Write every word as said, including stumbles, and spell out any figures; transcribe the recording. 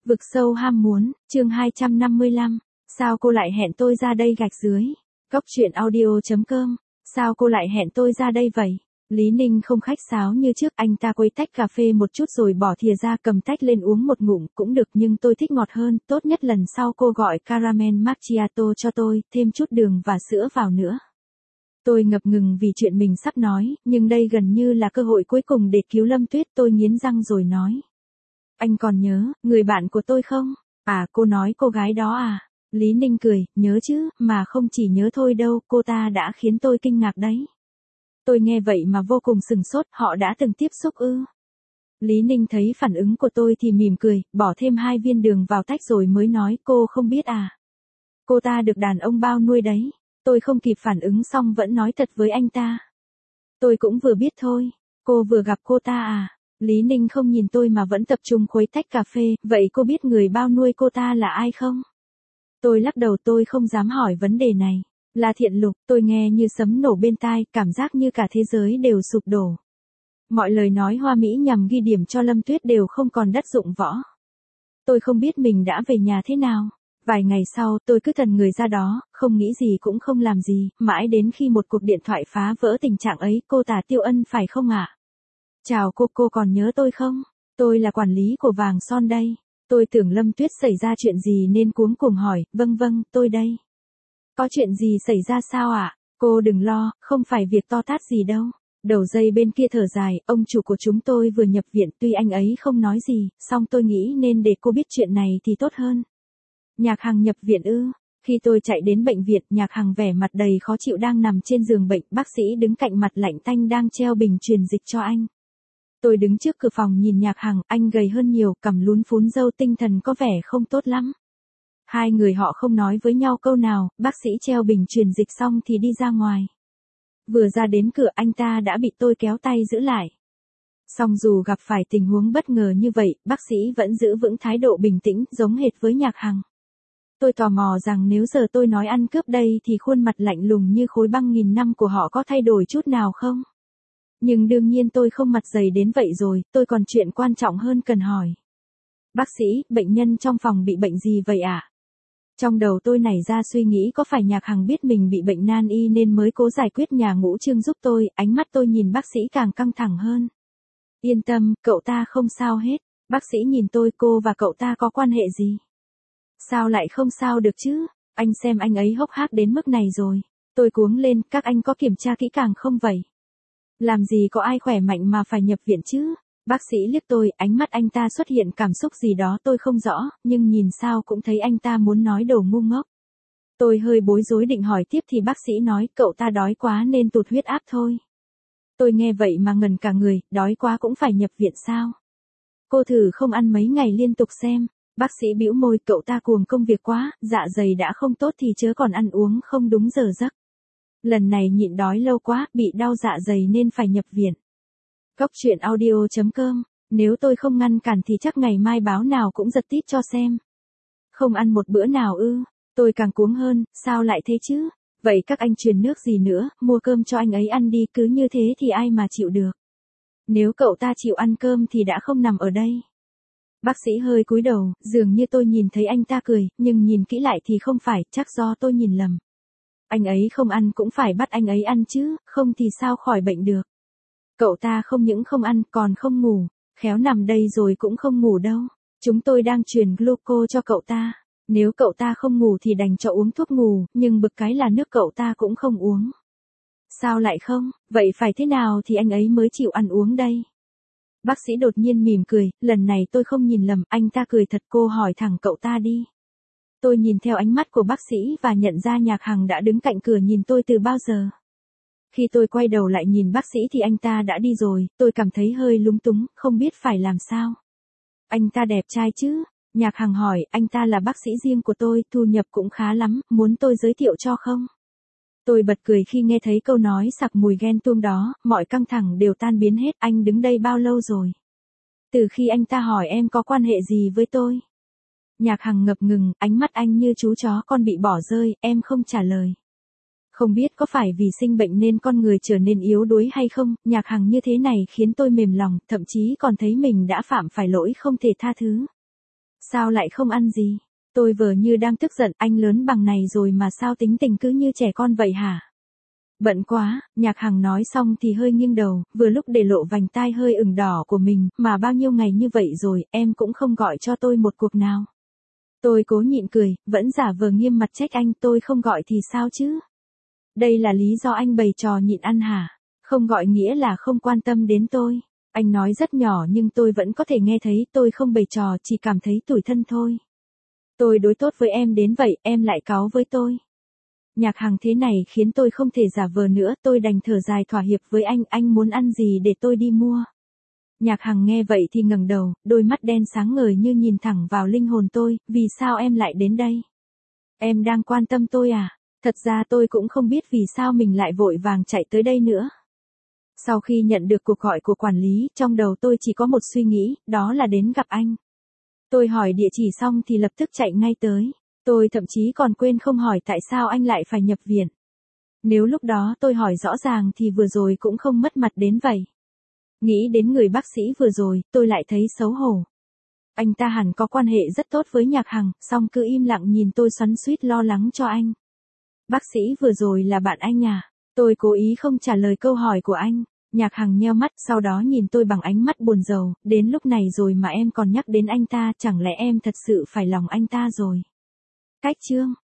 Vực sâu ham muốn, chương hai trăm năm mươi lăm. Sao cô lại hẹn tôi ra đây gạch dưới? Cốc truyện audio chấm com. Sao cô lại hẹn tôi ra đây vậy? Lý Ninh không khách sáo như trước, anh ta quấy tách cà phê một chút rồi bỏ thìa ra, cầm tách lên uống một ngụm. Cũng được, nhưng tôi thích ngọt hơn, tốt nhất lần sau cô gọi caramel macchiato cho tôi, thêm chút đường và sữa vào nữa. Tôi ngập ngừng vì chuyện mình sắp nói, nhưng đây gần như là cơ hội cuối cùng để cứu Lâm Tuyết. Tôi nghiến răng rồi nói: anh còn nhớ, người bạn của tôi không? À, cô nói cô gái đó à? Lý Ninh cười: nhớ chứ, mà không chỉ nhớ thôi đâu, cô ta đã khiến tôi kinh ngạc đấy. Tôi nghe vậy mà vô cùng sừng sốt, họ đã từng tiếp xúc ư? Lý Ninh thấy phản ứng của tôi thì mỉm cười, bỏ thêm hai viên đường vào tách rồi mới nói: cô không biết à? Cô ta được đàn ông bao nuôi đấy. Tôi không kịp phản ứng xong vẫn nói thật với anh ta: tôi cũng vừa biết thôi. Cô vừa gặp cô ta à? Lý Ninh không nhìn tôi mà vẫn tập trung khuấy tách cà phê: vậy cô biết người bao nuôi cô ta là ai không? Tôi lắc đầu, tôi không dám hỏi vấn đề này. Là Thiện Lục. Tôi nghe như sấm nổ bên tai, cảm giác như cả thế giới đều sụp đổ. Mọi lời nói hoa mỹ nhằm ghi điểm cho Lâm Tuyết đều không còn đất dụng võ. Tôi không biết mình đã về nhà thế nào. Vài ngày sau, tôi cứ thần người ra đó, không nghĩ gì cũng không làm gì, mãi đến khi một cuộc điện thoại phá vỡ tình trạng ấy. Cô Tả Tiêu Ân phải không ạ? À? Chào cô, cô còn nhớ tôi không? Tôi là quản lý của Vàng Son đây. Tôi tưởng Lâm Tuyết xảy ra chuyện gì nên cuống cuồng hỏi: vâng vâng, tôi đây. Có chuyện gì xảy ra sao ạ? À? Cô đừng lo, không phải việc to tát gì đâu. Đầu dây bên kia thở dài: ông chủ của chúng tôi vừa nhập viện, tuy anh ấy không nói gì, song tôi nghĩ nên để cô biết chuyện này thì tốt hơn. Nhạc Hằng nhập viện ư? Khi tôi chạy đến bệnh viện, Nhạc Hằng vẻ mặt đầy khó chịu đang nằm trên giường bệnh, bác sĩ đứng cạnh mặt lạnh tanh đang treo bình truyền dịch cho anh. Tôi đứng trước cửa phòng nhìn Nhạc Hằng, anh gầy hơn nhiều, cằm lún phún râu, tinh thần có vẻ không tốt lắm. Hai người họ không nói với nhau câu nào, bác sĩ treo bình truyền dịch xong thì đi ra ngoài. Vừa ra đến cửa anh ta đã bị tôi kéo tay giữ lại. Song dù gặp phải tình huống bất ngờ như vậy, bác sĩ vẫn giữ vững thái độ bình tĩnh, giống hệt với Nhạc Hằng. Tôi tò mò rằng nếu giờ tôi nói ăn cướp đây thì khuôn mặt lạnh lùng như khối băng nghìn năm của họ có thay đổi chút nào không? Nhưng đương nhiên tôi không mặt dày đến vậy rồi, tôi còn chuyện quan trọng hơn cần hỏi. Bác sĩ, bệnh nhân trong phòng bị bệnh gì vậy ạ? À? Trong đầu tôi nảy ra suy nghĩ có phải Nhạc Hằng biết mình bị bệnh nan y nên mới cố giải quyết nhà ngũ trương giúp tôi. Ánh mắt tôi nhìn bác sĩ càng căng thẳng hơn. Yên tâm, cậu ta không sao hết. Bác sĩ nhìn tôi: cô và cậu ta có quan hệ gì? Sao lại không sao được chứ? Anh xem anh ấy hốc hác đến mức này rồi. Tôi cuống lên: các anh có kiểm tra kỹ càng không vậy? Làm gì có ai khỏe mạnh mà phải nhập viện chứ? Bác sĩ liếc tôi, ánh mắt anh ta xuất hiện cảm xúc gì đó tôi không rõ, nhưng nhìn sao cũng thấy anh ta muốn nói đồ ngu ngốc. Tôi hơi bối rối định hỏi tiếp thì bác sĩ nói: cậu ta đói quá nên tụt huyết áp thôi. Tôi nghe vậy mà ngần cả người: đói quá cũng phải nhập viện sao? Cô thử không ăn mấy ngày liên tục xem. Bác sĩ bĩu môi: cậu ta cuồng công việc quá, dạ dày đã không tốt thì chớ còn ăn uống không đúng giờ giấc. Lần này nhịn đói lâu quá, bị đau dạ dày nên phải nhập viện. Cốc truyện audio chấm com. Nếu tôi không ngăn cản thì chắc ngày mai báo nào cũng giật tít cho xem. Không ăn một bữa nào ư? Tôi càng cuống hơn: sao lại thế chứ? Vậy các anh truyền nước gì nữa, mua cơm cho anh ấy ăn đi, cứ như thế thì ai mà chịu được. Nếu cậu ta chịu ăn cơm thì đã không nằm ở đây. Bác sĩ hơi cúi đầu, dường như tôi nhìn thấy anh ta cười, nhưng nhìn kỹ lại thì không phải, chắc do tôi nhìn lầm. Anh ấy không ăn cũng phải bắt anh ấy ăn chứ, không thì sao khỏi bệnh được. Cậu ta không những không ăn còn không ngủ, khéo nằm đây rồi cũng không ngủ đâu. Chúng tôi đang truyền gluco cho cậu ta. Nếu cậu ta không ngủ thì đành cho uống thuốc ngủ, nhưng bực cái là nước cậu ta cũng không uống. Sao lại không? Vậy phải thế nào thì anh ấy mới chịu ăn uống đây? Bác sĩ đột nhiên mỉm cười, lần này tôi không nhìn lầm, anh ta cười thật. Cô hỏi thẳng cậu ta đi. Tôi nhìn theo ánh mắt của bác sĩ và nhận ra Nhạc Hằng đã đứng cạnh cửa nhìn tôi từ bao giờ. Khi tôi quay đầu lại nhìn bác sĩ thì anh ta đã đi rồi, tôi cảm thấy hơi lúng túng, không biết phải làm sao. Anh ta đẹp trai chứ? Nhạc Hằng hỏi. Anh ta là bác sĩ riêng của tôi, thu nhập cũng khá lắm, muốn tôi giới thiệu cho không? Tôi bật cười khi nghe thấy câu nói sặc mùi ghen tuông đó, mọi căng thẳng đều tan biến hết. Anh đứng đây bao lâu rồi? Từ khi anh ta hỏi em có quan hệ gì với tôi? Nhạc Hằng ngập ngừng, ánh mắt anh như chú chó con bị bỏ rơi. Em không trả lời. Không biết có phải vì sinh bệnh nên con người trở nên yếu đuối hay không, Nhạc Hằng như thế này khiến tôi mềm lòng, thậm chí còn thấy mình đã phạm phải lỗi không thể tha thứ. Sao lại không ăn gì? Tôi vờ như đang tức giận, anh lớn bằng này rồi mà sao tính tình cứ như trẻ con vậy hả? Bận quá, Nhạc Hằng nói xong thì hơi nghiêng đầu, vừa lúc để lộ vành tai hơi ửng đỏ của mình, mà bao nhiêu ngày như vậy rồi, em cũng không gọi cho tôi một cuộc nào. Tôi cố nhịn cười, vẫn giả vờ nghiêm mặt trách anh, tôi không gọi thì sao chứ? Đây là lý do anh bày trò nhịn ăn hả? Không gọi nghĩa là không quan tâm đến tôi. Anh nói rất nhỏ nhưng tôi vẫn có thể nghe thấy, tôi không bày trò, chỉ cảm thấy tủi thân thôi. Tôi đối tốt với em đến vậy, em lại cáu với tôi. Nhạc Hằng thế này khiến tôi không thể giả vờ nữa, tôi đành thở dài thỏa hiệp với anh, anh muốn ăn gì để tôi đi mua. Nhạc Hằng nghe vậy thì ngẩng đầu, đôi mắt đen sáng ngời như nhìn thẳng vào linh hồn tôi, vì sao em lại đến đây? Em đang quan tâm tôi à? Thật ra tôi cũng không biết vì sao mình lại vội vàng chạy tới đây nữa. Sau khi nhận được cuộc gọi của quản lý, trong đầu tôi chỉ có một suy nghĩ, đó là đến gặp anh. Tôi hỏi địa chỉ xong thì lập tức chạy ngay tới. Tôi thậm chí còn quên không hỏi tại sao anh lại phải nhập viện. Nếu lúc đó tôi hỏi rõ ràng thì vừa rồi cũng không mất mặt đến vậy. Nghĩ đến người bác sĩ vừa rồi, tôi lại thấy xấu hổ. Anh ta hẳn có quan hệ rất tốt với Nhạc Hằng, song cứ im lặng nhìn tôi xoắn xuýt lo lắng cho anh. Bác sĩ vừa rồi là bạn anh à? Tôi cố ý không trả lời câu hỏi của anh. Nhạc Hằng nheo mắt, sau đó nhìn tôi bằng ánh mắt buồn rầu, đến lúc này rồi mà em còn nhắc đến anh ta, chẳng lẽ em thật sự phải lòng anh ta rồi? Cách chương